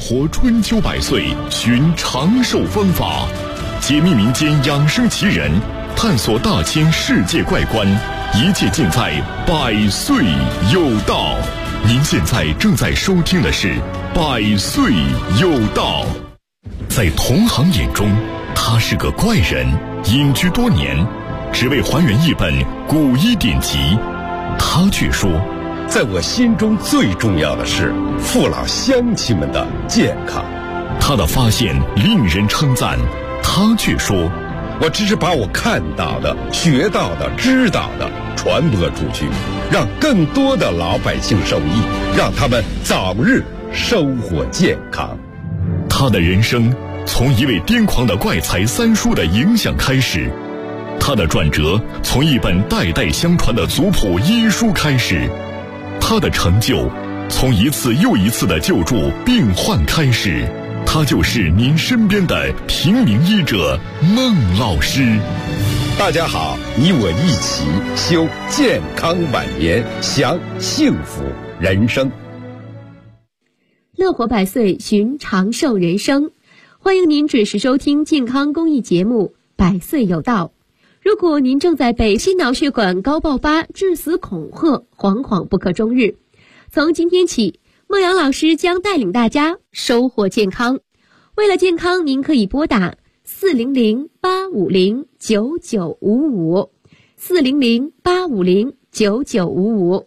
活春秋百岁，寻长寿方法，解密民间养生奇人，探索大千世界怪观，一切尽在百岁有道。您现在正在收听的是百岁有道。在同行眼中，他是个怪人，隐居多年，只为还原一本古医典籍。他却说， 在我心中最重要的是父老乡亲们的健康。 他的发现令人称赞，他却说， 我只是把我看到的、学到的、知道的传播出去，让更多的老百姓受益，让他们早日收获健康。 他的人生从一位癫狂的怪才三叔的影响开始，他的转折从一本代代相传的族谱医书开始，他的成就从一次又一次的救助病患开始。他就是您身边的平民医者孟老师。 大家好，你我一起修健康晚年，享幸福人生。 乐活百岁，寻长寿人生。欢迎您准时收听健康公益节目《百岁有道》。如果您正在被心脑血管高爆发、致死恐吓，惶惶不可终日，从今天起，孟阳老师将带领大家收获健康。为了健康，您可以拨打400-850-9955 400-850-9955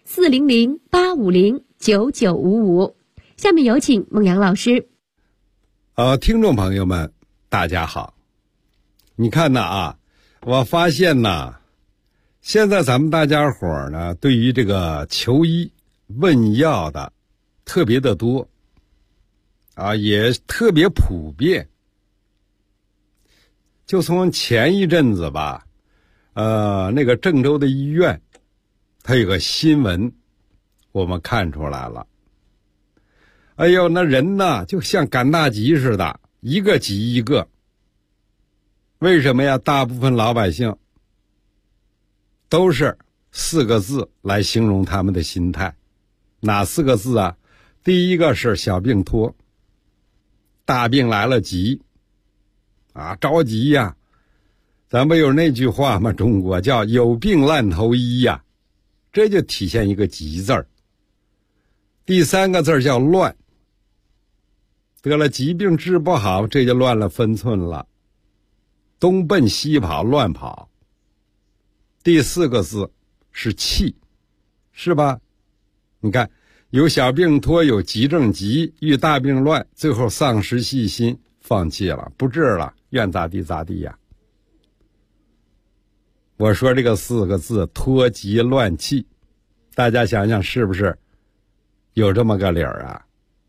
400-850-9955。下面有请孟阳老师。 听众朋友们，大家好。你看呐我发现呐，现在咱们大家伙呢，对于这个求医问药的特别的多也特别普遍。就从前一阵子吧，那个郑州的医院，它有个新闻，我们看出来了。哎呦，那人呢，就像赶大集似的，一个挤一个。为什么呀？大部分老百姓都是4个字来形容他们的心态。哪4个字啊？第一个是小病拖，大病来了急着急呀。咱们有那句话嘛，中国叫有病烂头医呀，这就体现一个急字儿。第3个字叫乱，得了疾病治不好，这就乱了分寸了，东奔西跑，乱跑。第4个字是气，是吧？你看，有小病拖，有急症急，遇大病乱，最后丧失信心，放弃了，不治了，愿咋地咋地呀。我说这个4个字拖急乱气，大家想想是不是有这么个理儿啊？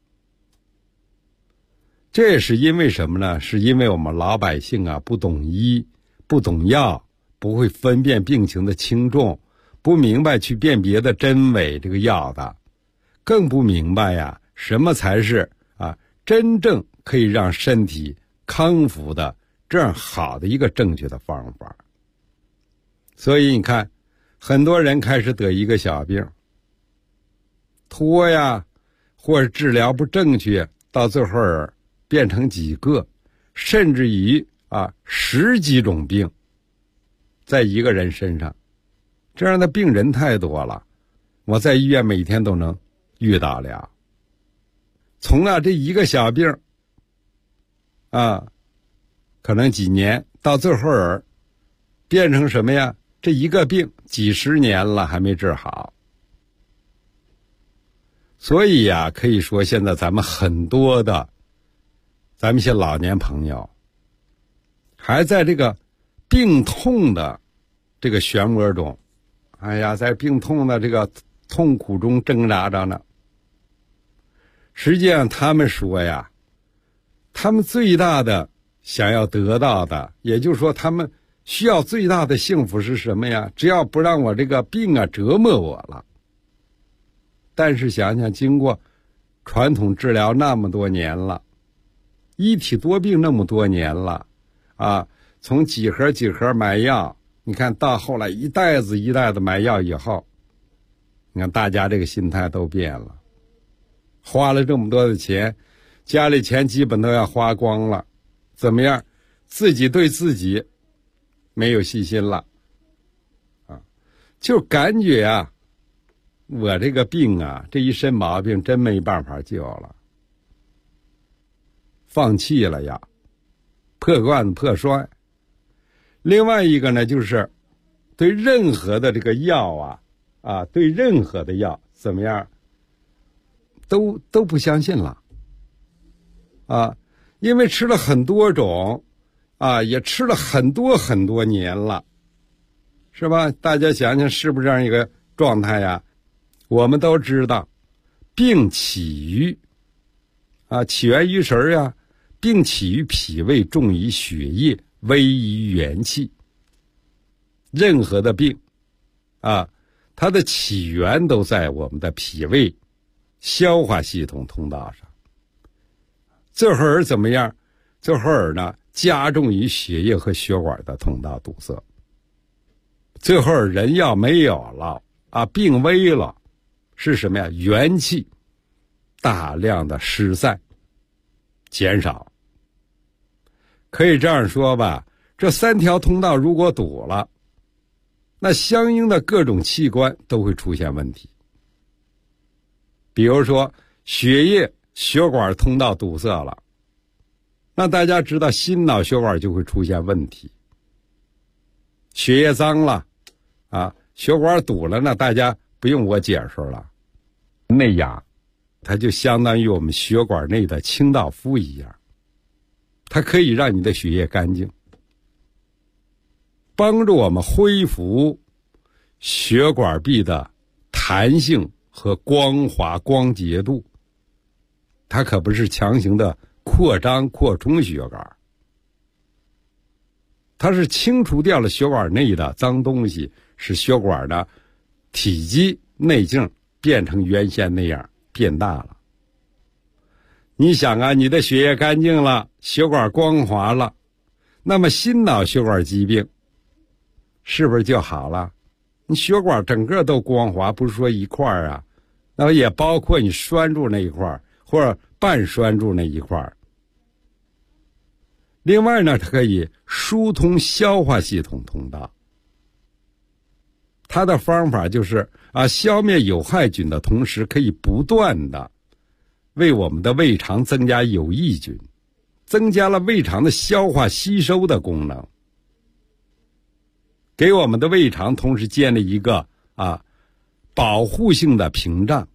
这是因为什么呢？是因为我们老百姓不懂医，不懂药，不会分辨病情的轻重，不明白去辨别的真伪这个药的，更不明白什么才是真正可以让身体康复的这样好的一个正确的方法。所以你看，很多人开始得一个小病，拖或者治疗不正确，到最后变成几个，甚至于10几种病在一个人身上。这样的病人太多了，我在医院每天都能遇到了。从这一个小病可能几年，到最后变成什么呀？这一个病几十年了还没治好。所以可以说现在咱们很多的咱们一些老年朋友还在这个病痛的这个漩涡中，在病痛的这个痛苦中挣扎着呢。实际上他们说他们最大的想要得到的，也就是说他们需要最大的幸福是什么呀？只要不让我这个病折磨我了。但是想想，经过传统治疗那么多年了，一体多病那么多年了从几盒几盒买药，你看到后来一袋子一袋子买药以后，你看大家这个心态都变了，花了这么多的钱， 家里钱基本都要花光了，怎么样？自己对自己没有信心了，就感觉啊，我这个病啊，这一身毛病真没办法救了，放弃了呀，破罐子破摔。另外一个呢，就是对任何的这个药对任何的药怎么样，都不相信了，因为吃了很多种，也吃了很多年了，是吧？大家想想是不是这样一个状态呀？我们都知道，病起于起源于谁呀？病起于脾胃，重于血液，危于元气。任何的病它的起源都在我们的脾胃消化系统通道上。这会儿怎么样？这会儿呢，加重于血液和血管的通道堵塞。这会儿人要没有了病危了，是什么呀？元气大量的失散减少。可以这样说吧，这3条通道如果堵了，那相应的各种器官都会出现问题。比如说血液血管通道堵塞了，那大家知道心脑血管就会出现问题。血液脏了血管堵了，那大家不用我解释了，内压它就相当于我们血管内的清道夫一样，它可以让你的血液干净，帮助我们恢复血管壁的弹性和光滑光洁度。它可不是强行的扩张扩充血管，它是清除掉了血管内的脏东西，使血管的体积内径变成原先那样变大了。你想你的血液干净了，血管光滑了，那么心脑血管疾病是不是就好了？你血管整个都光滑，不是说一块那么也包括你拴住那一块或者半拴住那一块。另外呢，它可以疏通消化系统通道。它的方法就是消灭有害菌的同时，可以不断的为我们的胃肠增加有益菌，增加了胃肠的消化吸收的功能，给我们的胃肠同时建立一个保护性的屏障，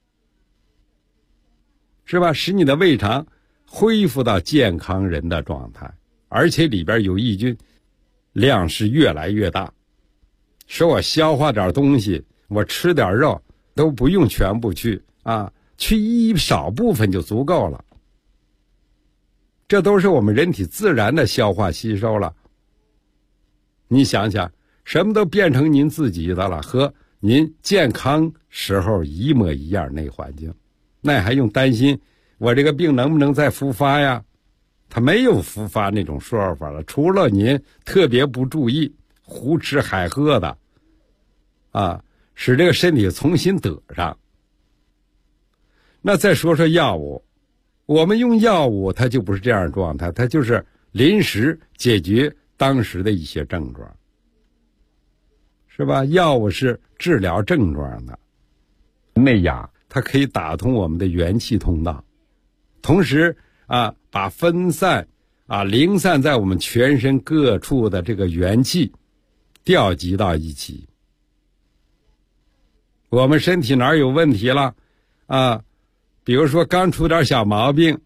是吧？使你的胃肠恢复到健康人的状态，而且里边有益菌量是越来越大。说我消化点东西，我吃点肉都不用全部去去一少部分就足够了。这都是我们人体自然的消化吸收了。你想想，什么都变成您自己的了，和您健康时候一模一样那环境，那还用担心我这个病能不能再复发呀？它没有复发那种说法了，除了您特别不注意胡吃海喝的使这个身体重新得上。那再说说药物，我们用药物它就不是这样的状态，它就是临时解决当时的一些症状，是吧？药物是治疗症状的。内压它可以打通我们的元气通道，同时把分散零散在我们全身各处的这个元气调集到一起。我们身体哪儿有问题了比如说刚出点小毛病，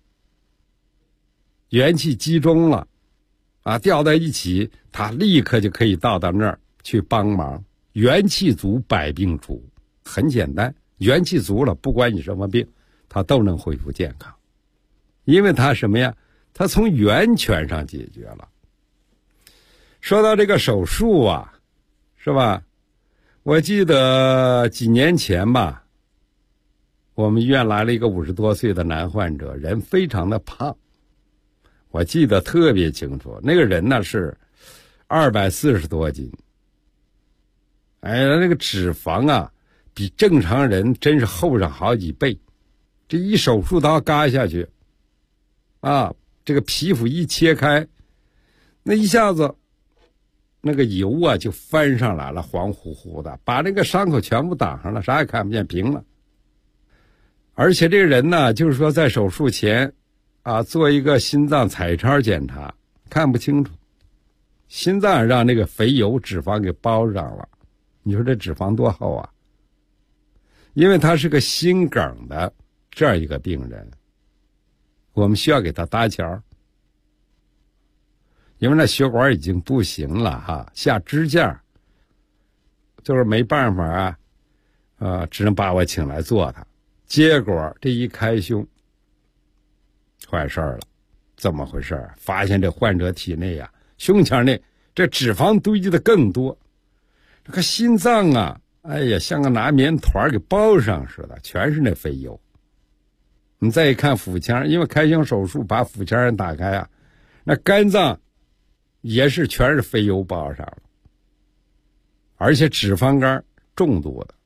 元气集中了调在一起，它立刻就可以到那儿去帮忙。元气足，百病除，很简单，元气足了，不管你什么病，它都能恢复健康，因为它什么呀？它从源泉上解决了。说到这个手术是吧？我记得几年前吧，我们医院来了一个50多岁的男患者，人非常的胖，我记得特别清楚，那个人呢是240多斤，那个脂肪比正常人真是厚上好几倍，这一手术刀嘎下去啊，这个皮肤一切开，那一下子那个油啊就翻上来了，黄乎乎的，把那个伤口全部挡上了，啥也看不见，平了。而且这个人呢，就是说在手术前啊，做一个心脏彩超检查，看不清楚，心脏让那个肥油脂肪给包上了。你说这脂肪多厚啊？因为他是个心梗的这样一个病人，我们需要给他搭桥，因为那血管已经不行了哈，下支架，就是没办法啊，只能把我请来做他。结果这一开胸，坏事了，怎么回事？发现这患者体内啊，胸腔内这脂肪堆积的更多，这个心脏啊，哎呀，像个拿棉团给包上似的，全是那肥油。你再一看腹腔，因为开胸手术把腹腔打开啊，那肝脏也是全是肥油包上了，而且脂肪肝重度的。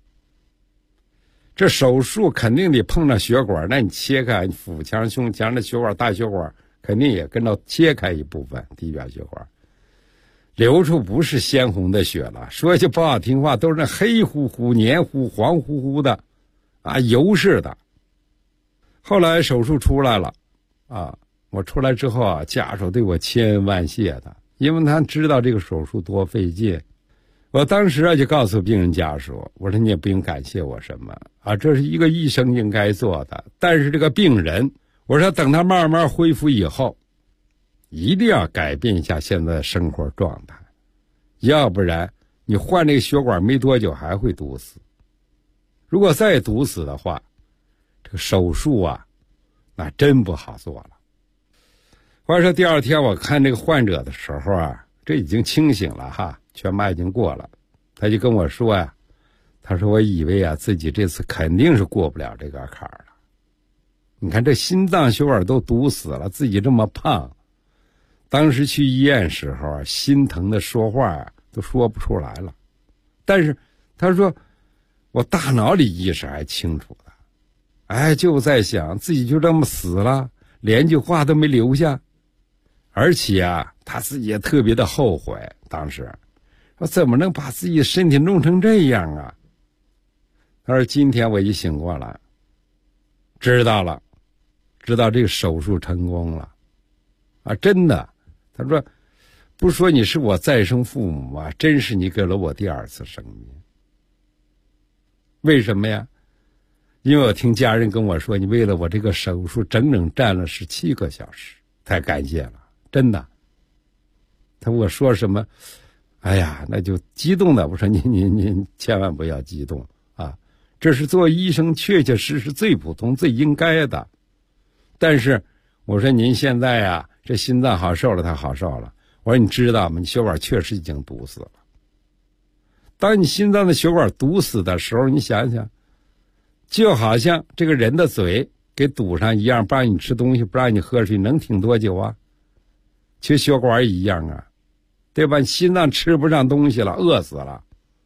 这手术肯定得碰到血管，那你切开腹腔、胸腔的血管、大血管，肯定也跟着切开一部分底表血管，流出不是鲜红的血了，说句不好听话，都是那黑乎乎、黏糊、黄乎乎的啊，油似的。后来手术出来了啊，我出来之后啊，家属对我千恩万谢的，因为他知道这个手术多费劲。我当时啊就告诉病人家属，我说你也不用感谢我什么啊，这是一个医生应该做的。但是这个病人，我说等他慢慢恢复以后，一定要改变一下现在的生活状态，要不然你换这个血管没多久还会堵死。如果再堵死的话，这个手术啊，那真不好做了。话说第二天我看这个患者的时候啊，这已经清醒了哈，全麻已经过了，他就跟我说呀，他说我以为啊自己这次肯定是过不了这个坎儿了。你看这心脏血管都堵死了，自己这么胖，当时去医院时候啊，心疼的说话啊都说不出来了。但是他说我大脑里意识还清楚的，哎，就在想自己就这么死了，连句话都没留下。而且啊，他自己也特别的后悔，当时说怎么能把自己身体弄成这样啊？他说今天我一醒过来，知道这个手术成功了啊，真的。他说不说你是我再生父母啊，真是你给了我第二次生命。为什么呀？因为我听家人跟我说，你为了我这个手术整整站了17个小时，太感谢了，真的。他跟我说什么，哎呀，那就激动的。我说您千万不要激动啊，这是做医生确确实实最普通最应该的。但是我说您现在呀，这心脏好受了，他好受了。我说你知道吗？你血管确实已经堵死了。当你心脏的血管堵死的时候，你想想，就好像这个人的嘴给堵上一样，不让你吃东西，不让你喝水，能挺多久啊？其实血管一样啊，对吧？你心脏吃不上东西了，饿死了，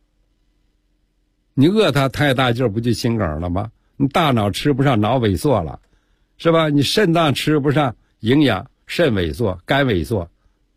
你饿它太大劲儿，不就心梗了吗？你大脑吃不上，脑萎缩了，是吧？你肾脏吃不上营养，肾萎缩，肝萎缩。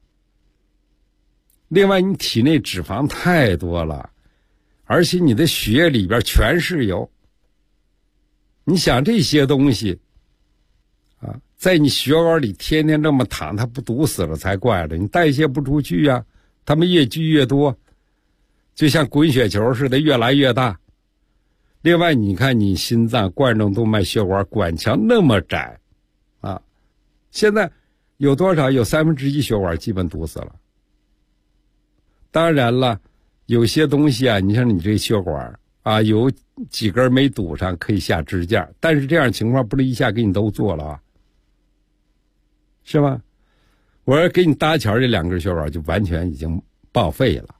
另外你体内脂肪太多了，而且你的血里边全是油。你想这些东西啊，在你血管里天天这么躺，它不堵死了才怪了。你代谢不出去啊，它们越积越多，就像滚雪球似的，越来越大。另外你看你心脏冠状动脉血管管腔那么窄啊，现在有多少？有1/3血管基本堵死了。当然了，有些东西啊，你像你这血管啊，有几根没堵上，可以下支架，但是这样情况不是一下给你都做了啊，是吧？我要给你搭桥，这2根血管就完全已经报废了。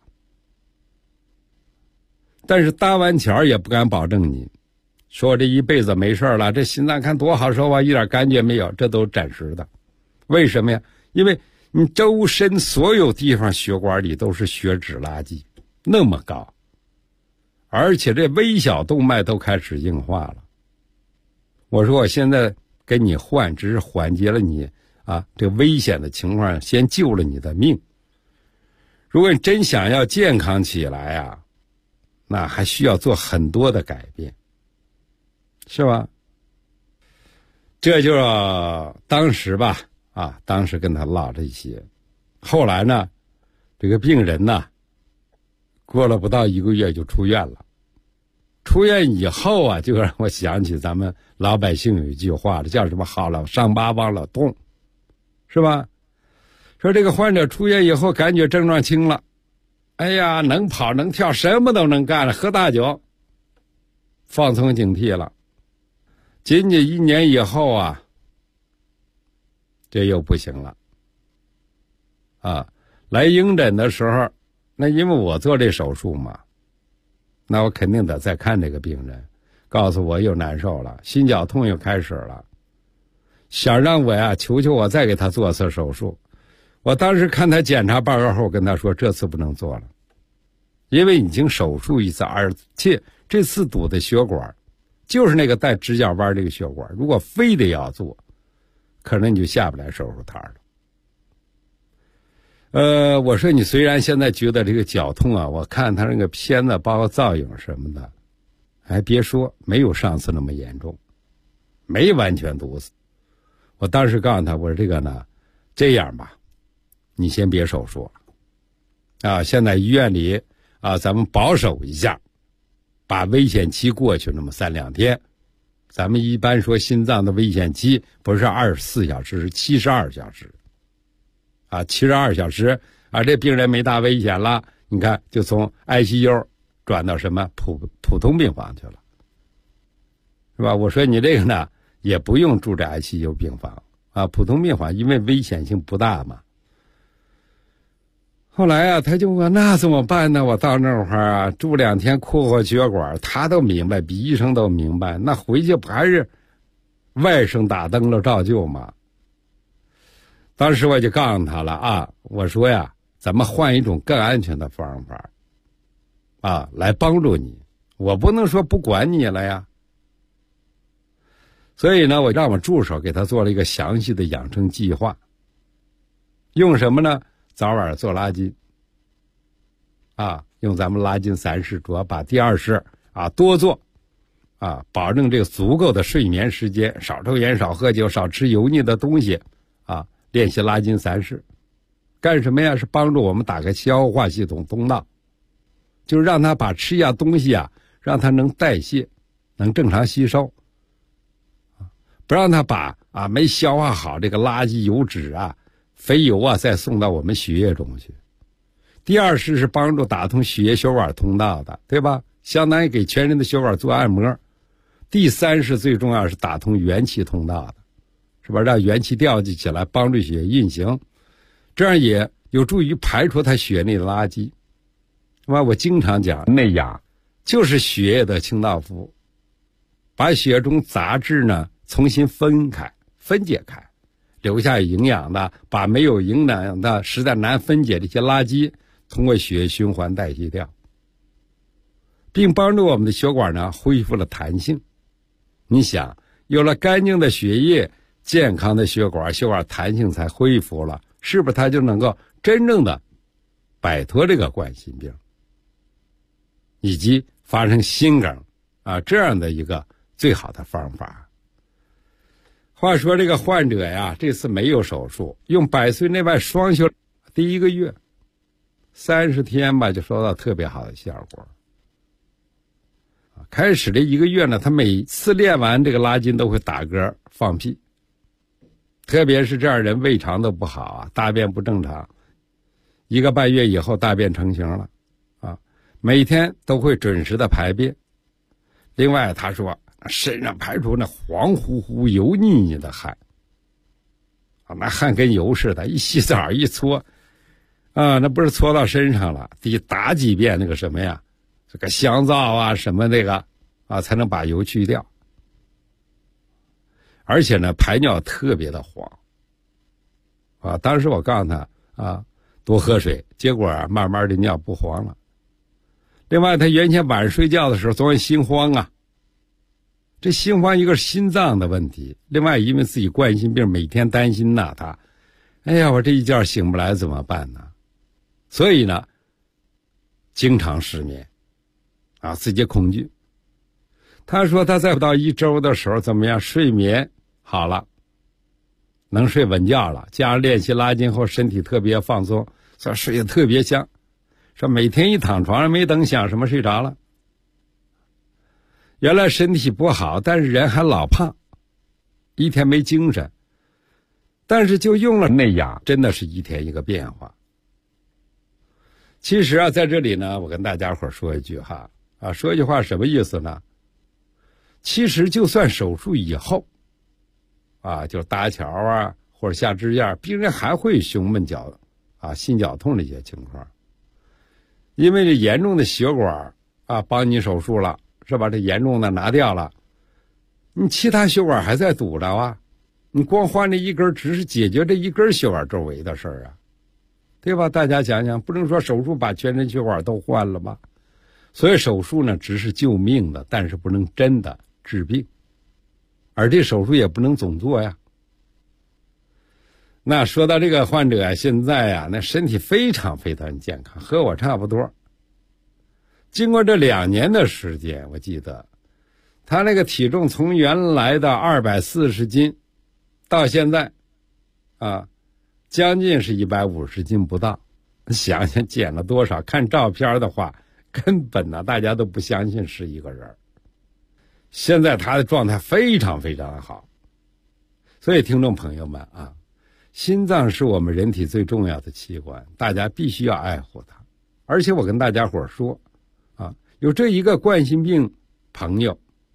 但是搭完桥也不敢保证你说这一辈子没事了，这心脏看多好受啊，一点感觉没有，这都是暂时的。为什么呀？因为你周身所有地方血管里都是血脂垃圾，那么高，而且这微小动脉都开始硬化了。我说我现在跟你换，只是缓解了你这危险的情况，先救了你的命。如果你真想要健康起来那还需要做很多的改变，是吧？这就当时吧当时跟他唠这些。后来呢，这个病人呢，过了不到1个月就出院了。出院以后就让我想起咱们老百姓有一句话，叫什么？好了伤疤忘了痛，是吧？说这个患者出院以后感觉症状轻了，能跑能跳，什么都能干了，喝大酒，放松警惕了。仅仅1年以后这又不行了来应诊的时候，那因为我做这手术嘛，那我肯定得再看这个病人，告诉我又难受了，心绞痛又开始了，想让我求求我再给他做次手术。我当时看他检查报告后跟他说，这次不能做了，因为已经手术一次，而且这次堵的血管就是那个带直角弯这个血管，如果非得要做，可能你就下不来手术台了。我说你虽然现在觉得这个绞痛我看他那个片子包括造影什么的，还别说没有上次那么严重，没完全堵死。我当时告诉他，我说这个呢，这样吧，你先别手术了现在医院里咱们保守一下，把危险期过去那么3、2天。咱们一般说心脏的危险期不是24小时，是72小时72小时这病人没大危险了，你看就从 ICU 转到什么普通病房去了，是吧？我说你这个呢也不用住在 ICU 病房普通病房，因为危险性不大嘛。后来他就问那怎么办呢？我到那会儿住2天扩血管，他都明白，比医生都明白，那回去不还是外甥打灯笼照旧吗？当时我就告诉他了我说咱们换一种更安全的方法来帮助你，我不能说不管你了呀。所以呢，我让我助手给他做了一个详细的养生计划，用什么呢？早晚做拉筋用咱们拉筋3式，主要把第2式多做保证这个足够的睡眠时间，少抽烟少喝酒少吃油腻的东西练习拉筋3式干什么呀？是帮助我们打开消化系统通道，就是让他把吃下东西让他能代谢，能正常吸收不让他把没消化好这个垃圾油脂肥油再送到我们血液中去。第2式是帮助打通血液血管通道的，对吧？相当于给全身的血管做按摩。第3式最重要是打通元气通道的，是吧？让元气调集起来，帮助血液运行，这样也有助于排出它血内的垃圾。是吧？我经常讲，内养就是血液的清道夫，把血中杂质呢重新分解开，留下营养的，把没有营养的实在难分解的一些垃圾通过血液循环代谢掉，并帮助我们的血管呢恢复了弹性。你想，有了干净的血液，健康的血管弹性才恢复了，是不是它就能够真正的摆脱这个冠心病以及发生心梗这样的一个最好的方法。话说这个患者呀，这次没有手术，用百岁内外双修第1个月30天吧，就收到特别好的效果。开始的1个月呢，他每次练完这个拉筋都会打嗝放屁，特别是这样人胃肠都不好大便不正常，1个半月以后大便成型了每天都会准时的排便。另外他说身上排出那黄乎乎油腻腻的汗那汗跟油似的，一洗澡一搓那不是搓到身上了，得打几遍那个什么呀，这个香皂什么那个才能把油去掉。而且呢排尿特别的黄当时我告诉他多喝水，结果慢慢的尿不黄了。另外他原先晚上睡觉的时候总有心慌这心慌一个是心脏的问题，另外因为自己冠心病每天担心呐，他哎呀我这一觉醒不来怎么办呢？所以呢经常失眠啊，自己恐惧。他说他在不到1周的时候怎么样，睡眠好了，能睡稳觉了，加上练习拉筋后身体特别放松，说睡得特别香，说每天一躺床上没等想什么睡着了。原来身体不好，但是人还老胖，一天没精神，但是就用了内养，真的是一天一个变化。其实啊，在这里呢，我跟大家伙说一句哈，说一句话什么意思呢？其实就算手术以后就搭桥啊或者下支架，病人还会胸闷心绞痛这些情况，因为这严重的血管帮你手术了是吧，这严重的拿掉了，你其他血管还在堵着啊，你光换这一根只是解决这一根血管周围的事儿啊，对吧？大家想想，不能说手术把全身血管都换了吧？所以手术呢只是救命的，但是不能真的治病，而这手术也不能总做呀。那说到这个患者现在那身体非常非常健康，和我差不多。经过这2年的时间，我记得他那个体重从原来的240斤到现在将近是150斤不到，想想减了多少，看照片的话根本大家都不相信是一个人。现在他的状态非常非常好。所以听众朋友们心脏是我们人体最重要的器官，大家必须要爱护它。而且我跟大家伙说有这一个冠心病朋友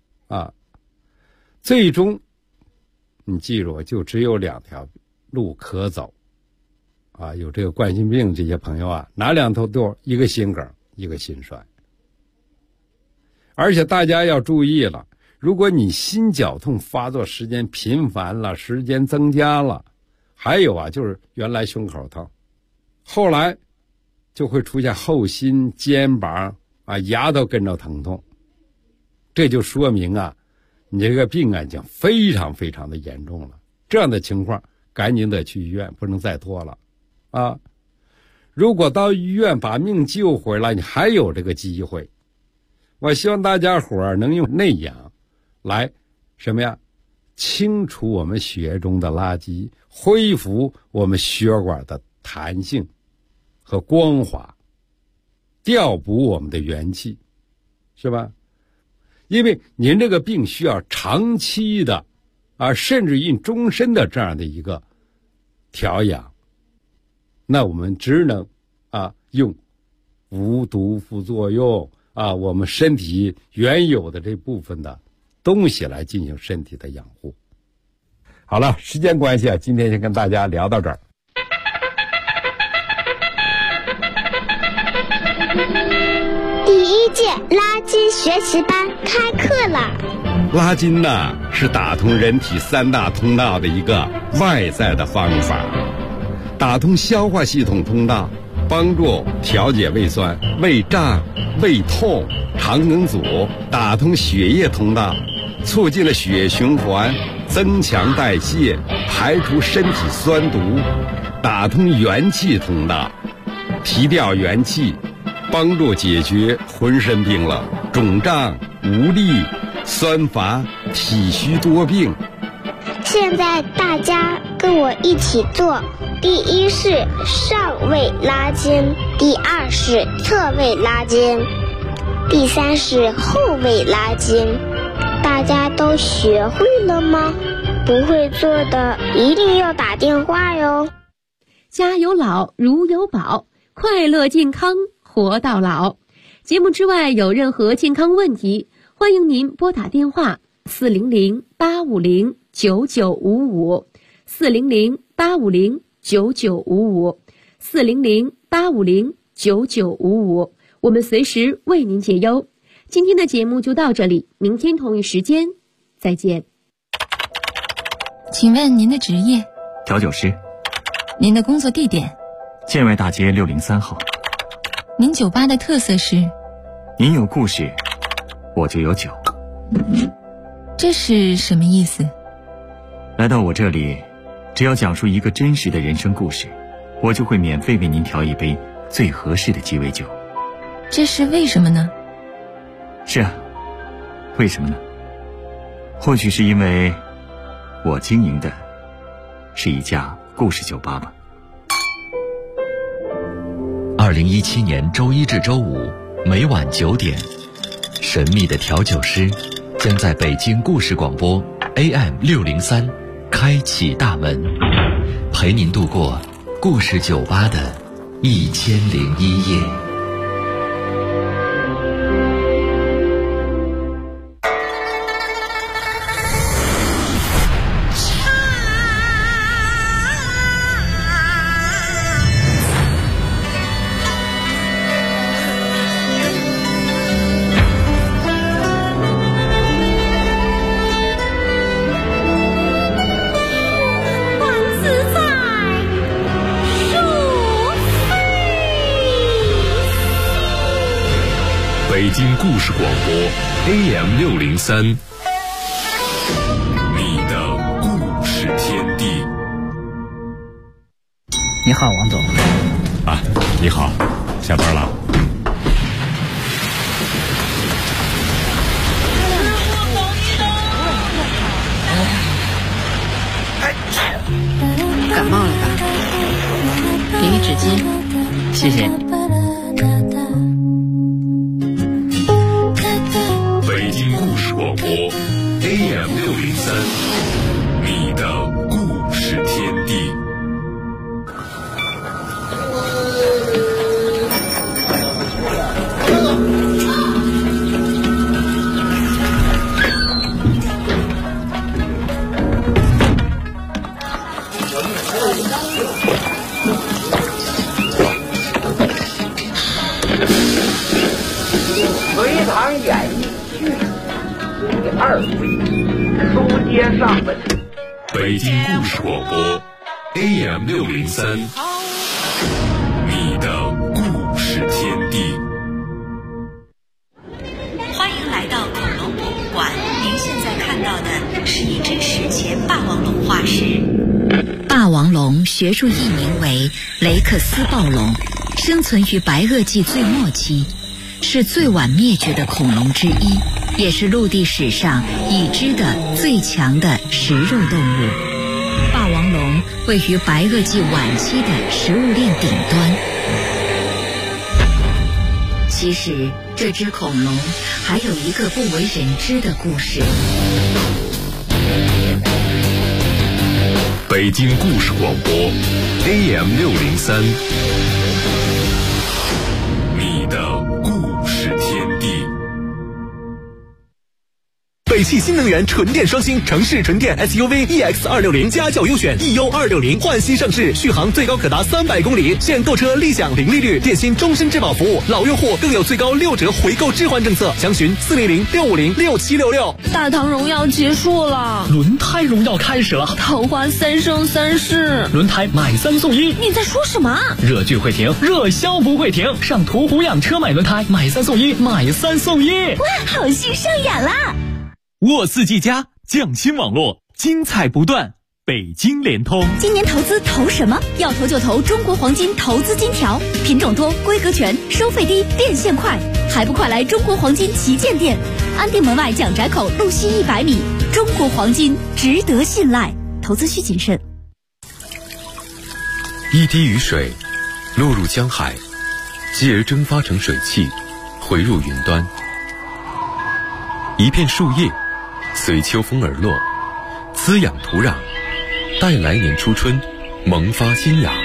最终你记住就只有2条路可走有这个冠心病这些朋友哪2头都，一个心梗一个心衰。而且大家要注意了，如果你心绞痛发作时间频繁了，时间增加了，还有就是原来胸口疼，后来就会出现后心、肩膀牙都跟着疼痛，这就说明你这个病已经非常非常的严重了。这样的情况赶紧得去医院，不能再拖了如果到医院把命救回来，你还有这个机会。我希望大家伙能用内养来什么呀？清除我们血中的垃圾，恢复我们血管的弹性和光滑，调补我们的元气，是吧？因为您这个病需要长期的甚至于终身的这样的一个调养，那我们只能用无毒副作用我们身体原有的这部分的东西来进行身体的养护。好了，时间关系今天先跟大家聊到这儿。 第1届拉筋学习班开课了。 拉筋是打通人体3大通道的一个外在的方法，打通消化系统通道，帮助调节胃酸、胃胀、胃痛、肠梗阻；打通血液通道，促进了血液循环，增强代谢，排除身体酸毒；打通元气通道，提调元气，帮助解决浑身病了、肿胀、无力、酸乏、体虚多病。 现在大家跟我一起做，第1是上位拉筋，第2是侧位拉筋，第3是后位拉筋。大家都学会了吗？不会做的一定要打电话哟。 家有老如有宝，快乐健康活到老。节目之外有任何健康问题，欢迎您拨打电话400-850-9955 400-850-9955 400-850-9955，我们随时为您解忧。今天的节目就到这里，明天同一时间再见。 请问您的职业？ 调酒师。 您的工作地点？ 建外大街603号。 您酒吧的特色是？ 您有故事，我就有酒。 这是什么意思？ 来到我这里，只要讲述一个真实的人生故事，我就会免费为您调一杯最合适的鸡尾酒。 这是为什么呢？ 是啊，为什么呢？或许是因为我经营的是一家故事酒吧吧。 2017年周一至周五每晚9点，神秘的调酒师将在北京故事广播 AM603 开启大门，陪您度过故事酒吧的1001夜。 北京故事广播 AM603， 你的故事天地。 你好，王总。 啊，你好，下班了。 感冒了吧？给你纸巾。 谢谢。 北京故事广播 AM603， 你的故事天地。 隋唐演艺剧第2回书接上文。 北京故事广播 AM603， 你的故事天地。 欢迎来到恐龙博物馆，您现在看到的是一只史前霸王龙化石。 霸王龙学术译名为雷克斯暴龙，生存于白垩纪最末期，是最晚灭绝的恐龙之一，也是陆地史上已知的最强的食肉动物。霸王龙位于白垩纪晚期的食物链顶端。其实，这只恐龙还有一个不为人知的故事。 北京故事广播 AM603， 你的故事天地。 北汽新能源纯电双星城市纯电 SUV EX260家轿优选 EU260换新上市，续航最高可达300公里，现购车立享零利率，电信终身质保服务，老用户更有最高6折回购置换政策，详询400-650-6766。 大唐荣耀结束了， 轮胎荣耀开始了， 桃花3生3世， 轮胎买3送1。 你在说什么？ 热剧会停，热销不会停，上途虎养车买轮胎，买3送1，买3送1。 哇，好戏上演啦！ 沃斯技嘉，匠心网络，精彩不断。北京联通， 今年投资投什么？要投就投中国黄金投资金条，品种多，规格全，收费低，变现快，还不快来中国黄金旗舰店，安定门外蒋宅口路西100米，中国黄金值得信赖，投资需谨慎。 一滴雨水落入江海，继而蒸发成水汽，回入云端。一片树叶随秋风而落，滋养土壤，待来年初春萌发新芽。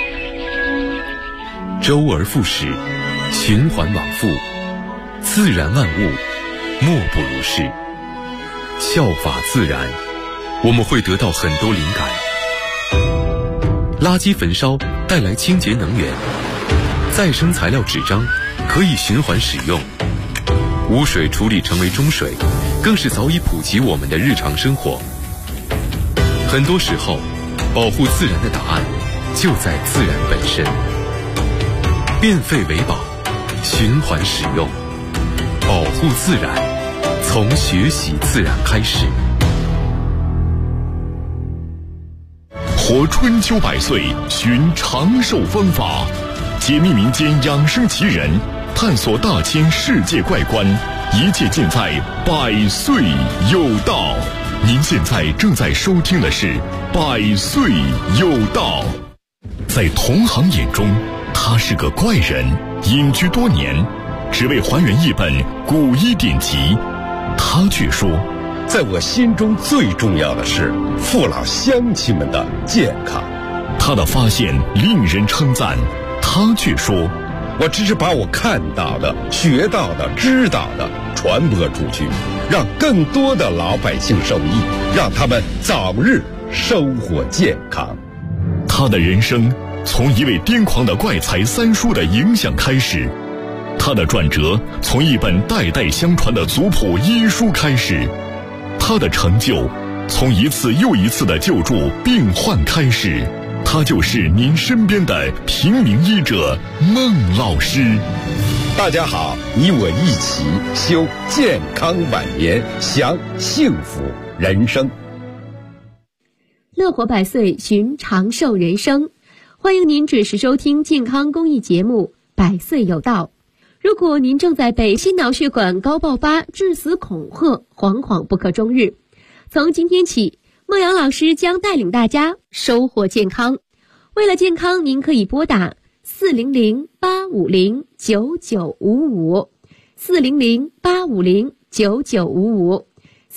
周而复始，循环往复，自然万物莫不如是。效法自然，我们会得到很多灵感。垃圾焚烧带来清洁能源，再生材料纸张可以循环使用，污水处理成为中水，更是早已普及我们的日常生活。很多时候，保护自然的答案就在自然本身。变废为宝，循环使用，保护自然， 从学习自然开始， 活春秋百岁，寻长寿方法，解密民间养生奇人，探索大千世界怪观，一切尽在百岁有道。您现在正在收听的是百岁有道。在同行眼中，他是个怪人，隐居多年，只为还原一本古医典籍。他却说， 在我心中最重要的是父老乡亲们的健康。 他的发现令人称赞，他却说， 我只是把我看到的、学到的、知道的传播出去，让更多的老百姓受益，让他们早日收获健康。 他的人生从一位癫狂的怪才三叔的影响开始，他的转折从一本代代相传的族谱医书开始，他的成就从一次又一次的救助病患开始。他就是您身边的平民医者孟老师。 大家好，你我一起修健康晚年，享幸福人生。 乐活百岁，寻长寿人生。欢迎您准时收听健康公益节目《百岁有道》。如果您正在被心脑血管高爆发致死恐吓，惶惶不可终日，从今天起，孟阳老师将带领大家收获健康。为了健康，您可以拨打400-850-9955 400-850-9955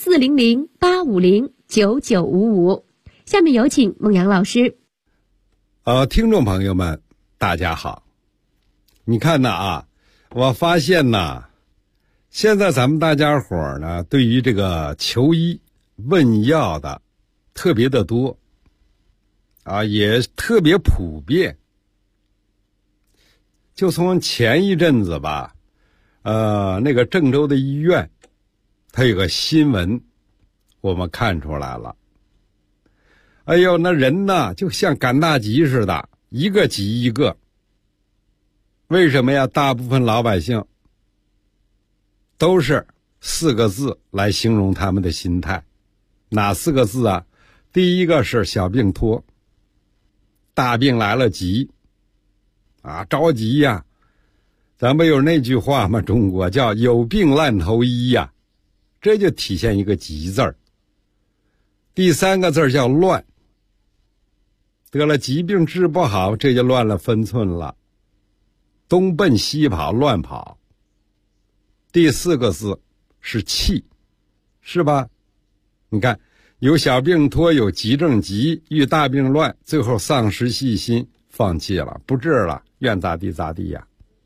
400-850-9955。下面有请孟阳老师。 听众朋友们，大家好。你看呐我发现呐，现在咱们大家伙呢，对于这个求医问药的特别的多也特别普遍。就从前一阵子吧，那个郑州的医院，它有个新闻，我们看出来了。哎呦，那人呢，就像赶大集似的，一个集一个。为什么呀？大部分老百姓都是4个字来形容他们的心态。哪4个字啊？第一个是小病拖，大病来了急着急呀。咱不有那句话吗？中国叫有病烂头医呀，这就体现一个急字儿。第3个字叫乱，得了疾病治不好，这就乱了分寸了，东奔西跑，乱跑。第4个字是气，是吧？你看，有小病拖，有急症急，遇大病乱，最后丧失信心，放弃了，不治了，愿咋地咋地呀。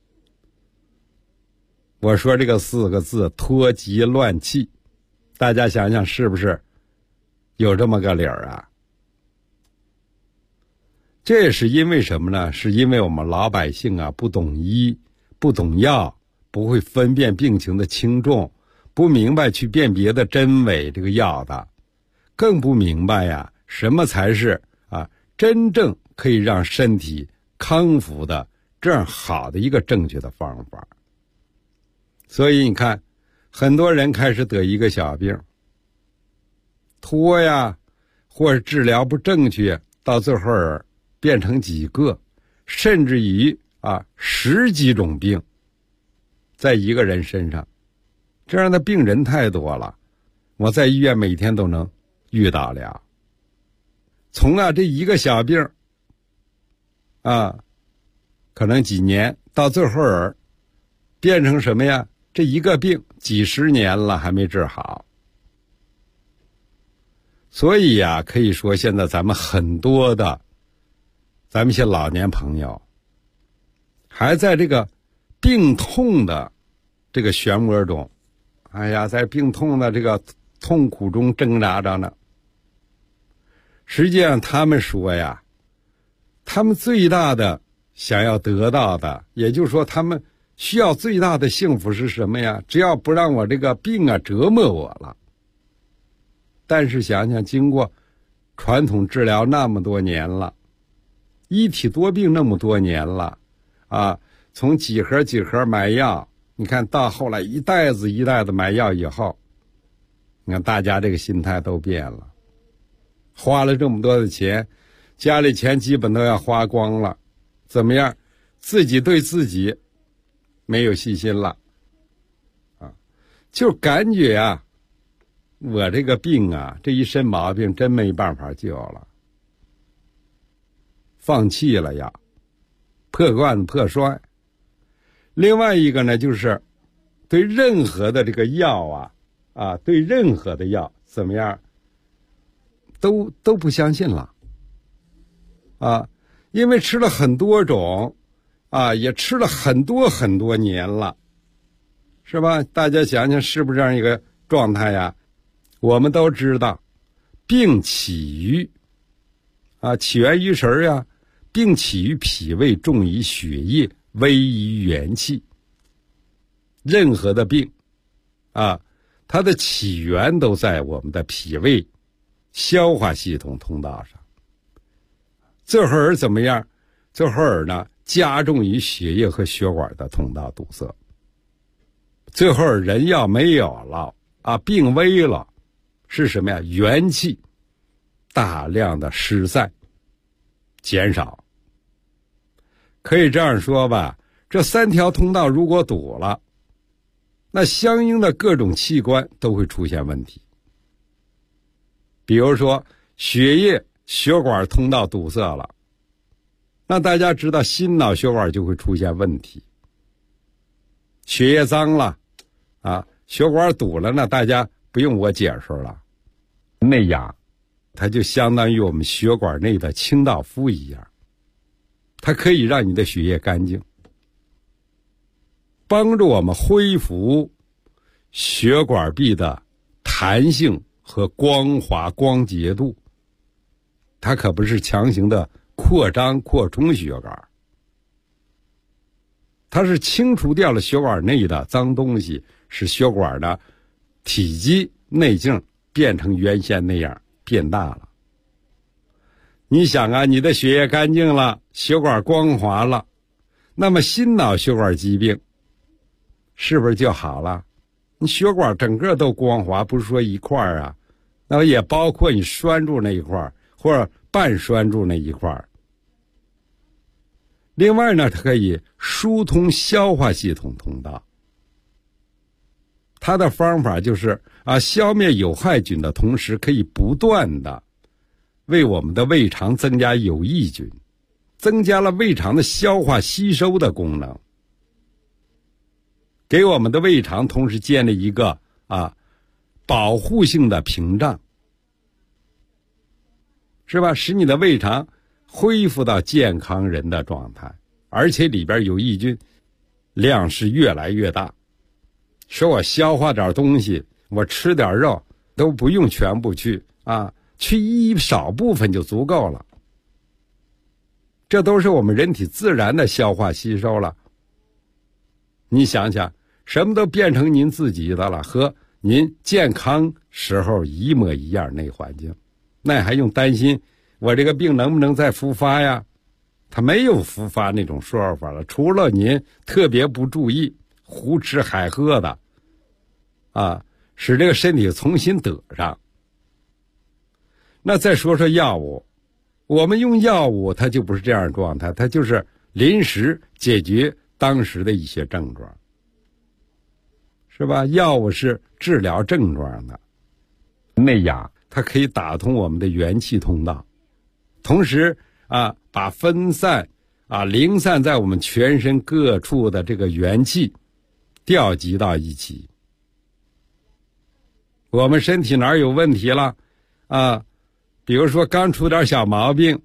我说这个4个字拖急乱气，大家想想是不是有这么个理儿啊？这是因为什么呢？是因为我们老百姓不懂医，不懂药，不会分辨病情的轻重，不明白去辨别的真伪这个药的，更不明白什么才是真正可以让身体康复的这样好的一个正确的方法。所以你看，很多人开始得一个小病，拖或者治疗不正确，到最后变成几个，甚至于10几种病在一个人身上。这样的病人太多了，我在医院每天都能遇到了。从这一个小病可能几年，到最后变成什么呀？这一个病几十年了还没治好。所以可以说现在咱们很多的咱们一些老年朋友还在这个病痛的这个漩涡中，在病痛的这个痛苦中挣扎着呢。实际上他们说他们最大的想要得到的，也就是说他们需要最大的幸福是什么呀？只要不让我这个病折磨我了。但是想想，经过传统治疗那么多年了，一体多病那么多年了从几盒几盒买药，你看到后来一袋子一袋子买药以后， 你看大家这个心态都变了，花了这么多的钱，家里钱基本都要花光了，怎么样？自己对自己没有信心了，就感觉啊，我这个病啊，这一身毛病真没办法救了，放弃了呀，破罐子破摔。另外一个呢，就是对任何的这个药对任何的药怎么样，都不相信了，因为吃了很多种，也吃了很多年了。是吧？大家想想是不是这样一个状态呀？我们都知道，病起于起源于谁呀？病起于脾胃，重于血液，危于元气。任何的病它的起源都在我们的脾胃消化系统通道上。最后儿怎么样？最后儿呢，加重于血液和血管的通道堵塞。最后人要没有了病危了，是什么呀？元气大量的失散减少。可以这样说吧，这3条通道如果堵了，那相应的各种器官都会出现问题。比如说血液血管通道堵塞了，那大家知道心脑血管就会出现问题。血液脏了血管堵了呢，大家不用我解释了，内氧它就相当于我们血管内的清道夫一样，它可以让你的血液干净，帮助我们恢复血管壁的弹性和光滑光洁度。它可不是强行的扩张扩充血管，它是清除掉了血管内的脏东西，使血管的体积内径变成原先那样变大了。你想你的血液干净了，血管光滑了，那么心脑血管疾病是不是就好了？你血管整个都光滑，不是说一块那么也包括你拴住那一块或者半拴住那一块。另外呢，它可以疏通消化系统通道。它的方法就是消灭有害菌的同时，可以不断的为我们的胃肠增加有益菌，增加了胃肠的消化吸收的功能，给我们的胃肠同时建立一个保护性的屏障，是吧？使你的胃肠恢复到健康人的状态，而且里边有益菌量是越来越大。说我消化点东西，我吃点肉都不用全部去去一少部分就足够了。这都是我们人体自然的消化吸收了。你想想，什么都变成您自己的了，和您健康时候一模一样那环境，那还用担心我这个病能不能再复发呀？它没有复发那种说法了，除了您特别不注意胡吃海喝的使这个身体重新得上。那再说说药物，我们用药物它就不是这样的状态，它就是临时解决当时的一些症状，是吧？药物是治疗症状的，内氧它可以打通我们的元气通道，同时把分散零散在我们全身各处的这个元气调集到一起。我们身体哪儿有问题了比如说刚出点小毛病，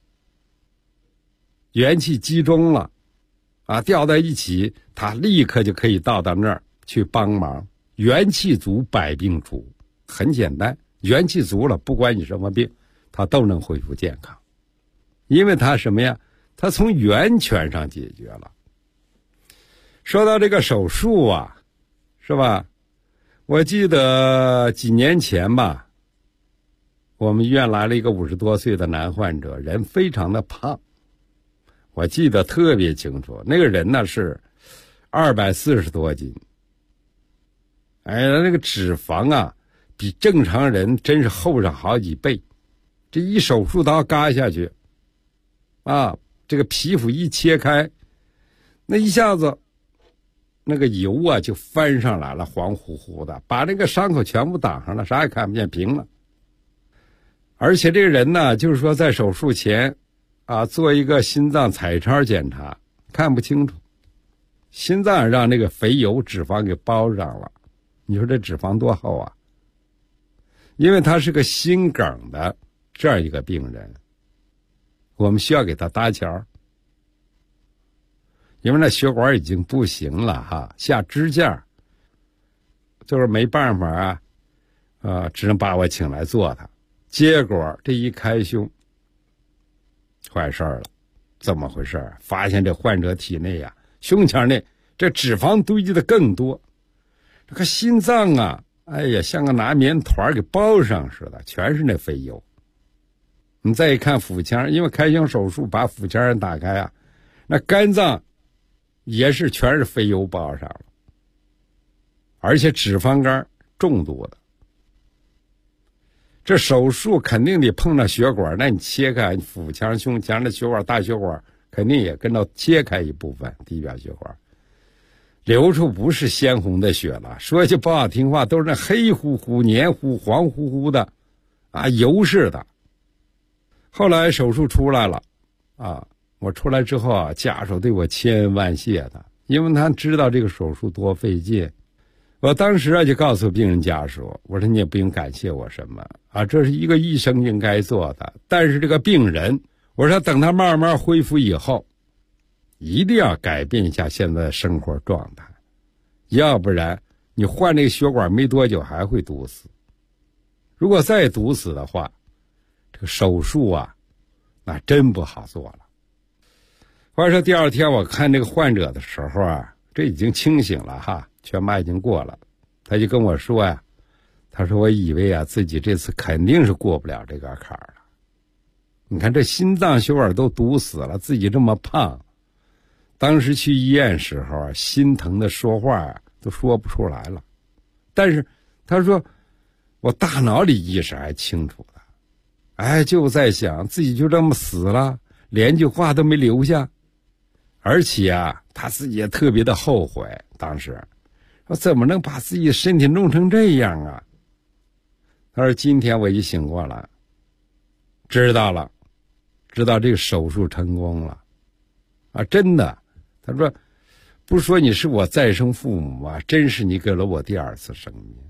元气集中了调在一起，它立刻就可以到那儿去帮忙。元气足，百病除，很简单，元气足了，不管你什么病，它都能恢复健康，因为它什么呀？它从源泉上解决了。说到这个手术是吧？我记得几年前吧，我们医院来了一个50多岁的男患者，人非常的胖，我记得特别清楚，那个人呢是240多斤，那个脂肪比正常人真是厚上好几倍。这一手术刀嘎下去啊，这个皮肤一切开，那一下子那个油啊就翻上来了，黄乎乎的，把那个伤口全部挡上了，啥也看不见，平了。而且这个人呢，就是说在手术前啊做一个心脏彩超检查，看不清楚，心脏让那个肥油脂肪给包上了。你说这脂肪多厚啊？因为他是个心梗的这样一个病人，我们需要给他搭桥，因为那血管已经不行了哈，下支架，就是没办法啊，只能把我请来做他。结果这一开胸，坏事了，怎么回事？发现这患者体内啊，胸腔内这脂肪堆积的更多，这个心脏啊，哎呀，像个拿棉团给包上似的，全是那肥油。你再一看腹腔，因为开胸手术把腹腔打开啊，那肝脏也是全是肥油包上了，而且脂肪肝重度的。这手术肯定得碰到血管，那你切开腹腔、胸腔的血管、大血管肯定也跟着切开一部分底表血管，流出不是鲜红的血了，说句不好听话，都是那黑乎乎、黏糊、黄乎乎的啊，油似的。后来手术出来了啊，我出来之后啊，家属对我千恩万谢的，因为他知道这个手术多费劲。我当时啊就告诉病人家属，我说你也不用感谢我什么啊，这是一个医生应该做的。但是这个病人，我说等他慢慢恢复以后，一定要改变一下现在的生活状态，要不然你换这个血管没多久还会堵死。如果再堵死的话，这个手术啊，那真不好做了。话说第二天我看这个患者的时候啊，这已经清醒了哈，全麻已经过了，他就跟我说呀，他说我以为啊自己这次肯定是过不了这个坎儿了。你看这心脏血管都堵死了，自己这么胖，当时去医院时候啊，心疼的说话都说不出来了。但是他说我大脑里意识还清楚的，哎，就在想自己就这么死了，连句话都没留下。而且啊，他自己也特别的后悔，当时说怎么能把自己身体弄成这样啊？他说今天我一醒过来，知道这个手术成功了啊，真的。他说不说你是我再生父母啊，真是你给了我第二次生命。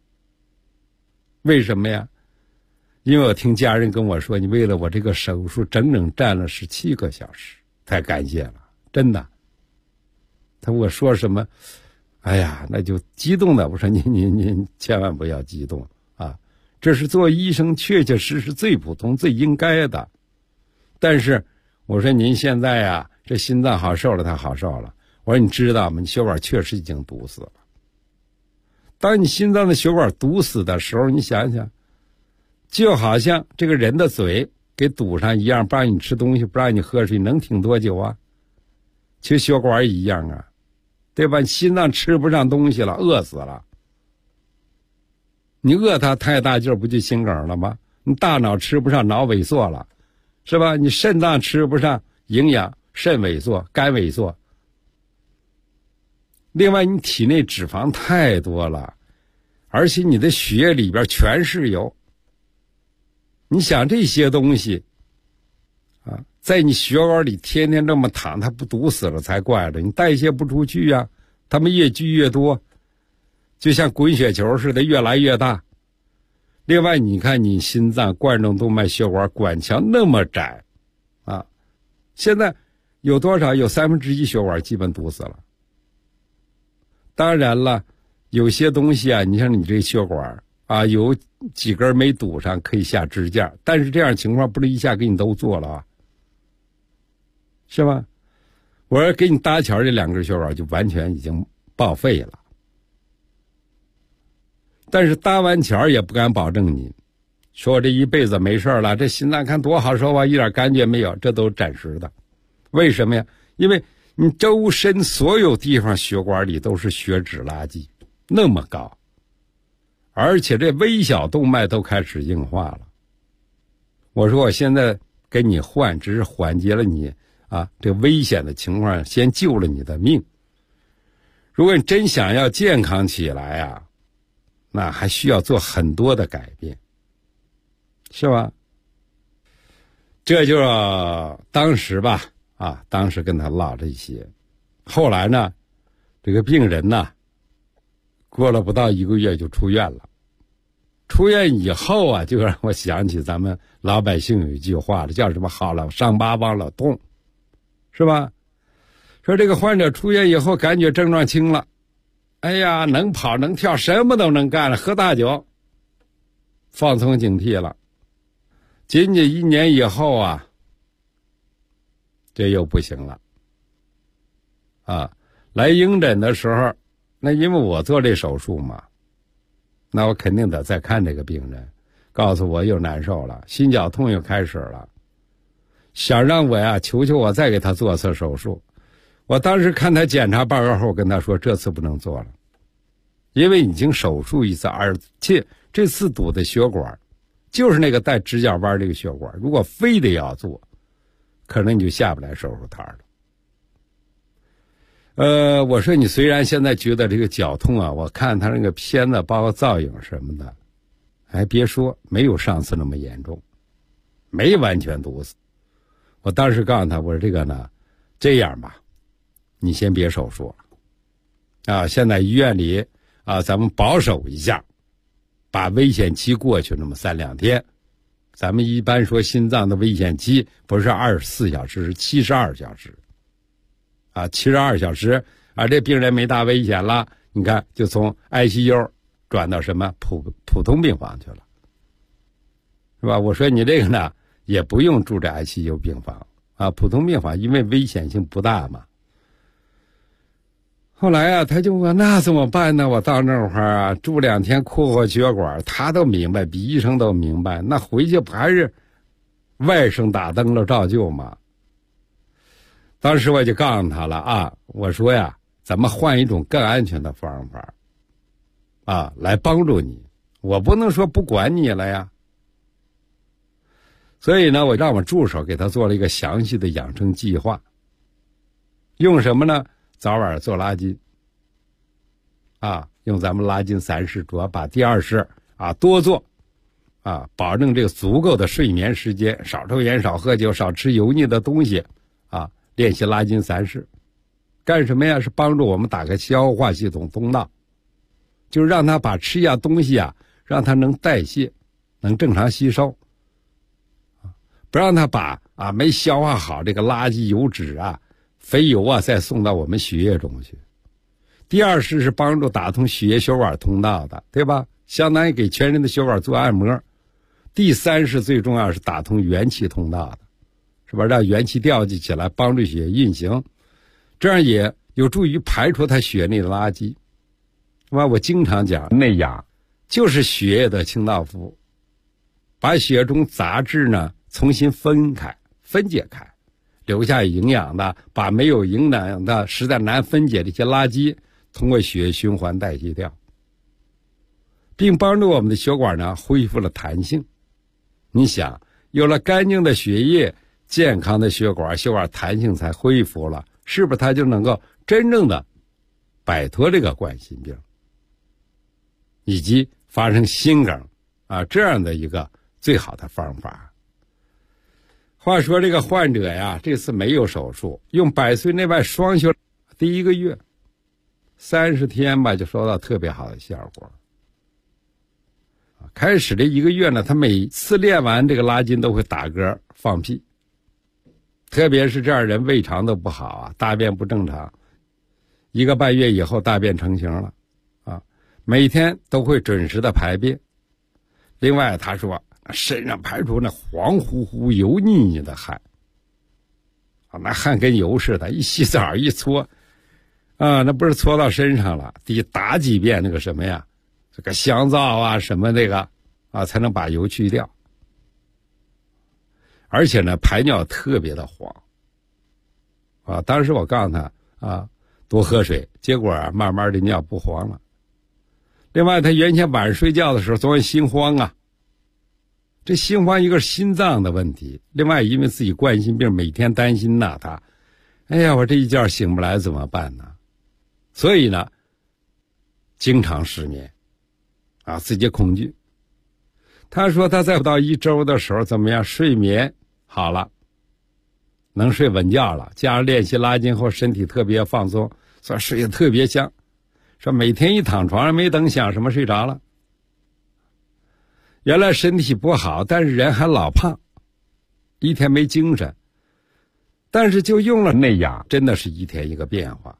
为什么呀？因为我听家人跟我说，你为了我这个手术整整站了17个小时，太感谢了，真的。他我说什么，哎呀，那就激动的。我说您千万不要激动啊，这是做医生确确实实最普通最应该的。但是我说您现在呀，这心脏好受了，他好受了。我说你知道吗？你血管确实已经堵死了。当你心脏的血管堵死的时候，你想想，就好像这个人的嘴给堵上一样，不让你吃东西，不让你喝水，能挺多久啊？其实血管一样啊，对吧？心脏吃不上东西了，饿死了，你饿它太大劲儿，不就心梗了吗？你大脑吃不上，脑萎缩了，是吧？你肾脏吃不上营养，肾萎缩，肝萎缩。另外你体内脂肪太多了，而且你的血液里边全是油。你想这些东西啊，在你血管里天天这么躺，它不堵死了才怪了。你代谢不出去啊，它们越聚越多，就像滚雪球似的，越来越大。另外你看你心脏冠状动脉血管管腔那么窄啊，现在有多少？有1/3血管基本堵死了。当然了，有些东西啊，你像你这个血管啊，有几根没堵上，可以下支架，但是这样情况不是一下给你都做了啊，是吧？我要给你搭桥，这2根血管就完全已经报废了。但是搭完桥也不敢保证你说我这一辈子没事了，这心脏看多好受啊，一点感觉没有，这都是暂时的。为什么呀？因为你周身所有地方血管里都是血脂垃圾，那么高， 而且这微小动脉都开始硬化了。我说我现在给你换，只是缓解了你这危险的情况，先救了你的命。如果你真想要健康起来那还需要做很多的改变，是吧？这就是当时吧，当时跟他唠这些。后来呢，这个病人呢，过了不到1个月就出院了。出院以后就让我想起咱们老百姓有一句话了，叫什么？好了伤疤忘了痛，是吧？说这个患者出院以后感觉症状轻了，哎呀，能跑能跳，什么都能干了，喝大酒，放松警惕了。仅仅1年以后这又不行了。来应诊的时候，那因为我做这手术嘛，那我肯定得再看这个病人，告诉我又难受了，心绞痛又开始了，想让我求求我再给他做次手术。我当时看他检查报告后跟他说，这次不能做了，因为已经手术一次，而且这次堵的血管就是那个带直角弯这个血管，如果非得要做，可能你就下不来手术台了。我说你虽然现在觉得这个绞痛我看他那个片子包括造影什么的，还别说没有上次那么严重，没完全堵死。我当时告诉他，我说这个呢，这样吧，你先别手术了现在医院里咱们保守一下，把危险期过去那么3-2天。咱们一般说心脏的危险期不是24小时，是72小时72小时这病人没大危险了，你看就从 ICU 转到什么普通病房去了，是吧？我说你这个呢也不用住这 ICU 病房普通病房，因为危险性不大嘛。后来他就问那怎么办呢？我到那会儿住2天扩血管，他都明白，比医生都明白，那回去不还是外甥打灯笼照旧吗？当时我就告诉他了我说咱们换一种更安全的方法来帮助你，我不能说不管你了呀。所以呢，我让我助手给他做了一个详细的养生计划，用什么呢？早晚做拉筋用咱们拉筋3式，主要把第2式多做保证这个足够的睡眠时间，少抽烟少喝酒少吃油腻的东西练习拉筋3式干什么呀？是帮助我们打开消化系统通道，就是让他把吃下东西让他能代谢，能正常吸收不让他把没消化好这个垃圾油脂肥油再送到我们血液中去。第2式是帮助打通血液血管通道的，对吧？相当于给全身的血管做按摩。第3式最重要是打通元气通道的，是吧？让元气调集起来，帮助血液运行，这样也有助于排出他血内的垃圾，是吧？我经常讲内养就是血液的清道夫，把血中杂质呢重新分解开，留下营养的，把没有营养的实在难分解的一些垃圾通过血液循环代谢掉，并帮助我们的血管呢恢复了弹性。你想，有了干净的血液，健康的血管弹性才恢复了，是不是它就能够真正的摆脱这个冠心病以及发生心梗这样的一个最好的方法。话说这个患者这次没有手术，用百岁内外双修，第1个月30天吧就收到特别好的效果。开始这1个月呢，他每次练完这个拉筋都会打嗝放屁，特别是这样人胃肠都不好大便不正常，1个半月以后大便成型了每天都会准时的排便。另外他说身上排出那黄乎乎油腻腻的汗那汗跟油似的，一洗澡一搓那不是搓到身上了，得打几遍那个什么呀，这个香皂什么那个才能把油去掉。而且呢排尿特别的黄当时我告诉他多喝水，结果慢慢的尿不黄了。 另外，他原先晚上睡觉的时候总有心慌啊。这心慌一个是心脏的问题，另外因为自己冠心病，每天担心呐，他，哎呀，我这一觉醒不来怎么办呢？所以呢，经常失眠，啊，自己恐惧。他说他在不到1周的时候怎么样？睡眠好了，能睡稳觉了，加上练习拉筋后，身体特别放松，所以睡得特别香。说每天一躺床上没等想什么睡着了。原来身体不好，但是人还老胖，一天没精神。但是就用了内养，真的是一天一个变化。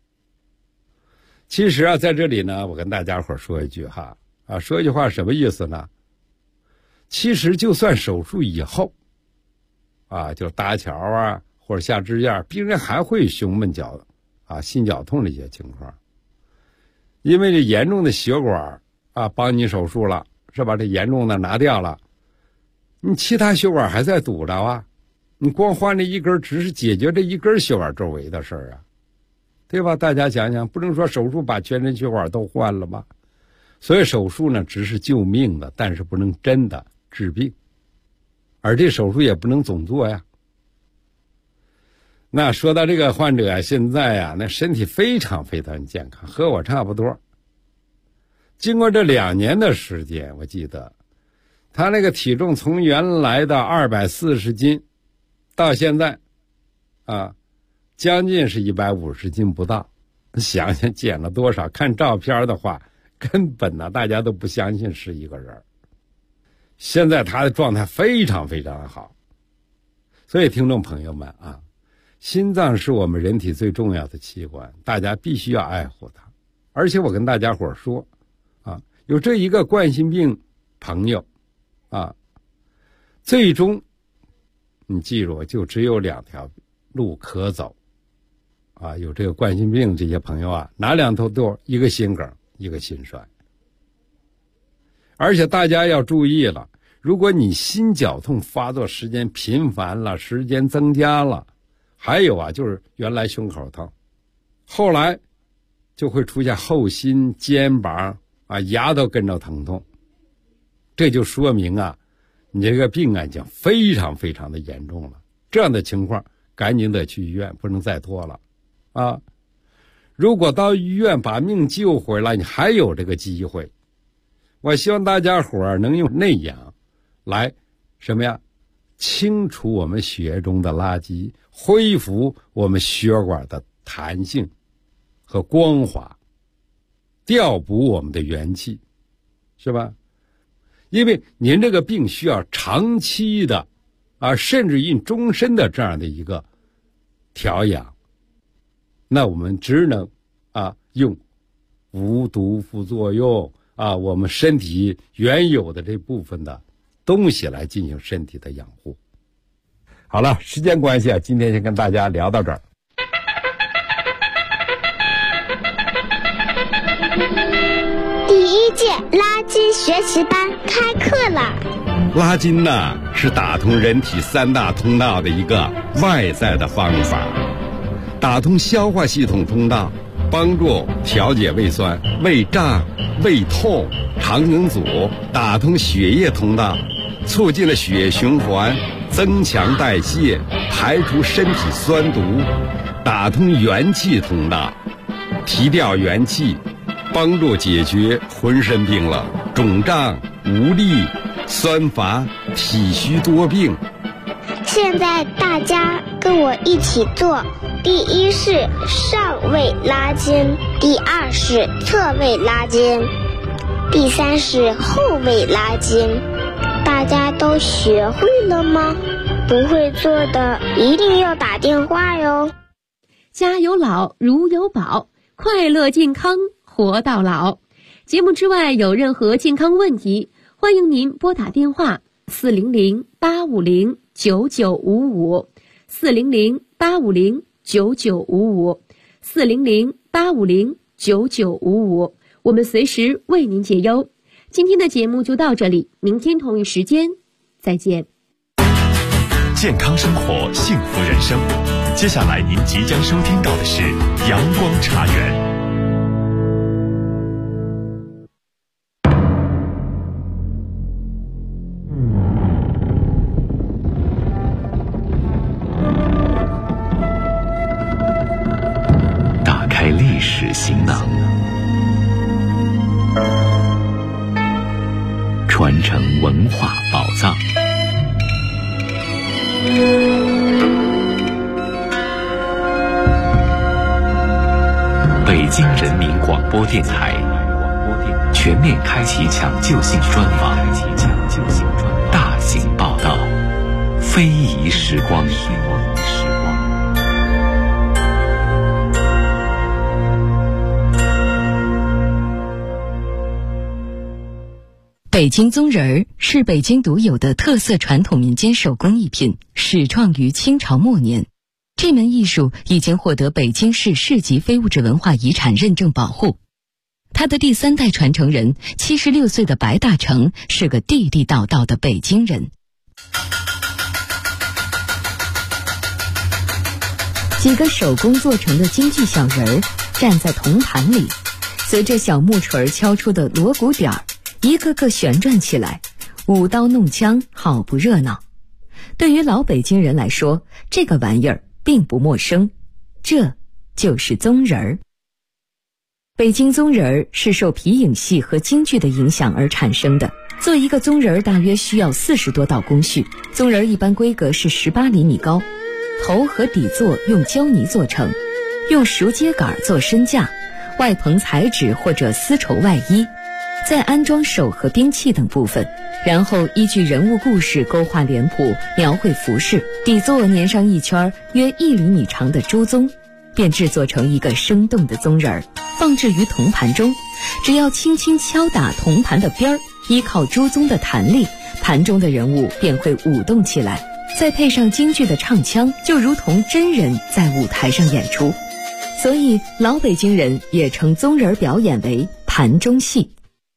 其实啊，在这里呢，我跟大家伙说一句哈，说一句话什么意思呢？其实就算手术以后，就搭桥啊或者下支架，病人还会胸闷绞心绞痛的一些情况。因为这严重的血管帮你手术了，是吧？这严重的拿掉了，你其他血管还在堵着啊，你光换这一根只是解决这一根血管周围的事儿啊，对吧？大家想想，不能说手术把全身血管都换了吗？所以手术呢只是救命的，但是不能真的治病，而这手术也不能总做呀。那说到这个患者现在那身体非常非常健康，和我差不多。经过这2年的时间，我记得他那个体重从原来的240斤到现在将近是150斤不到，想想减了多少，看照片的话根本大家都不相信是一个人。现在他的状态非常非常好。所以听众朋友们心脏是我们人体最重要的器官，大家必须要爱护它。而且我跟大家伙说有这一个冠心病朋友最终你记住，就只有2条路可走有这个冠心病这些朋友哪2头都一个心梗，一个心衰。而且大家要注意了，如果你心绞痛发作时间频繁了，时间增加了，还有就是原来胸口疼，后来就会出现后心、肩膀牙都跟着疼痛，这就说明你这个病已经非常非常的严重了。这样的情况赶紧得去医院，不能再拖了如果到医院把命救回来，你还有这个机会。我希望大家伙能用内养来什么呀？清除我们血液中的垃圾，恢复我们血管的弹性和光滑，调补我们的元气，是吧？因为您这个病需要长期的甚至于终身的这样的一个调养，那我们只能用无毒副作用我们身体原有的这部分的东西来进行身体的养护。好了，时间关系今天先跟大家聊到这儿。 第1届拉筋学习班开课了。 拉筋是打通人体3大通道的一个外在的方法，打通消化系统通道，帮助调节胃酸、胃胀、胃痛、肠梗阻；打通血液通道，促进了血液循环，增强代谢，排除身体酸毒；打通元气通道，提调元气，帮助解决浑身冰冷、肿胀、无力、酸乏、体虚多病。 现在大家跟我一起做。第1是上位拉筋，第2是侧位拉筋，第3是后位拉筋。大家都学会了吗？不会做的一定要打电话哟。 家有老如有宝，快乐健康活到老。节目之外有任何健康问题，欢迎您拨打电话400-850-9955 400-850-9955 400-850-9955，我们随时为您解忧。今天的节目就到这里，明天同一时间再见。 健康生活，幸福人生。接下来您即将收听到的是阳光茶园。 传承文化宝藏。北京人民广播电台全面开启抢救性专访，大型报道，非遗时光。 北京宗人儿是北京独有的特色传统民间手工艺品，始创于清朝末年。这门艺术已经获得北京市市级非物质文化遗产认证保护。他的第3代传承人76岁的白大成是个地地道道的北京人。几个手工做成的京剧小人儿站在铜盘里，随着小木锤敲出的锣鼓点儿，一个个旋转起来，舞刀弄枪，好不热闹。对于老北京人来说，这个玩意儿并不陌生，这就是宗人儿。北京宗人儿是受皮影戏和京剧的影响而产生的。做一个宗人儿大约需要40多道工序，宗人儿一般规格是18厘米高，头和底座用胶泥做成，用熟秸秆做身架，外棚彩纸或者丝绸外衣，再安装手和兵器等部分，然后依据人物故事勾画脸谱，描绘服饰，底座粘上一圈约1厘米长的朱宗，便制作成一个生动的宗人儿，放置于铜盘中。只要轻轻敲打铜盘的边儿，依靠朱宗的弹力，盘中的人物便会舞动起来，再配上京剧的唱腔，就如同真人在舞台上演出。所以老北京人也称宗人表演为盘中戏。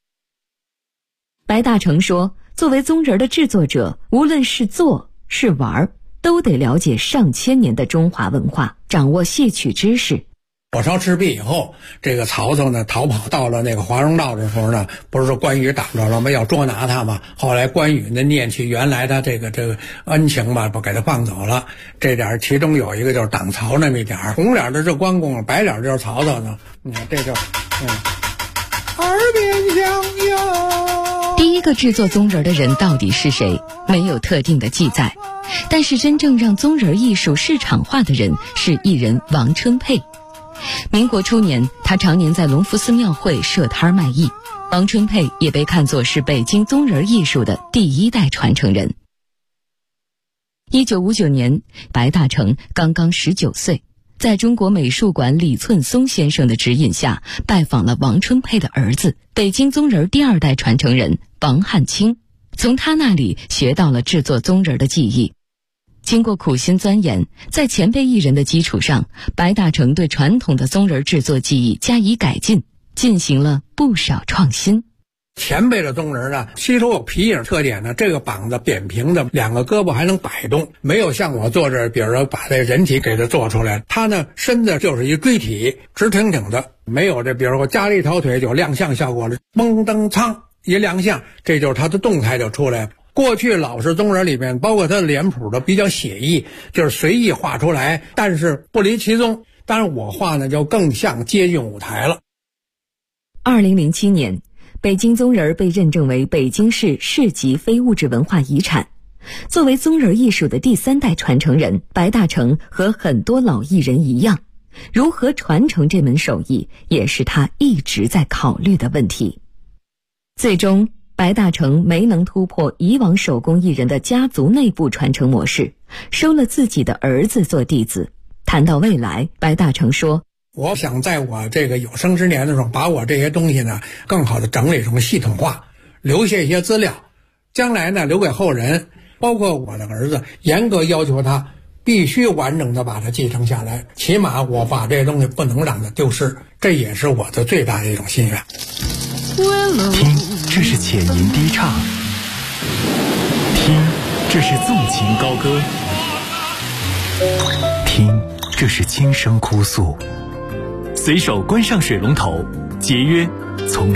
白大成说，作为宗人的制作者，无论是做是玩，都得了解上千年的中华文化，掌握戏曲知识。 火烧赤壁以后，这个曹操呢逃跑到了那个华容道的时候呢，不是说关羽挡着了吗？要捉拿他嘛。后来关羽呢念起原来的这个恩情吧，不给他放走了。这点其中有一个就是挡曹那么一点，红脸的是关公，白脸就是曹操呢。你看这就耳边响哟。 第一个制作宗人的人到底是谁？没有特定的记载。但是真正让宗人艺术市场化的人是艺人王春佩。民国初年，他常年在隆福寺庙会设摊卖艺。王春佩也被看作是北京宗人艺术的第1代传承人。1959年，白大成刚刚19岁，在中国美术馆李寸松先生的指引下，拜访了王春佩的儿子，北京宗人第2代传承人王汉卿，从他那里学到了制作宗人的技艺。经过苦心钻研，在前辈艺人的基础上，白大成对传统的宗人制作技艺加以改进，进行了不少创新。 前辈的宗人呢，吸收有皮影特点呢，这个膀子扁平的，2个胳膊还能摆动，没有像我做这，比如说把这人体给它做出来，他呢身子就是一锥体，直挺挺的，没有这比如说加了一条腿就亮相效果了，蹦蹬苍一亮相，这就是他的动态就出来了。过去老式宗人里面，包括他的脸谱的比较写意，就是随意画出来，但是不离其宗。当然我画呢就更像接近舞台了。 2007年，北京宗人被认证为北京市市级非物质文化遗产。作为宗人艺术的第3代传承人，白大成和很多老艺人一样，如何传承这门手艺，也是他一直在考虑的问题。最终白大成没能突破以往手工艺人的家族内部传承模式，收了自己的儿子做弟子。谈到未来，白大成说， 我想在我这个有生之年的时候，把我这些东西呢更好的整理成系统化，留下一些资料，将来呢留给后人，包括我的儿子，严格要求他必须完整的把它继承下来，起码我把这些东西不能让它丢失，这也是我的最大的一种心愿。 听，这是浅吟低唱；听，这是纵情高歌；听，这是轻声哭诉。随手关上水龙头，节约从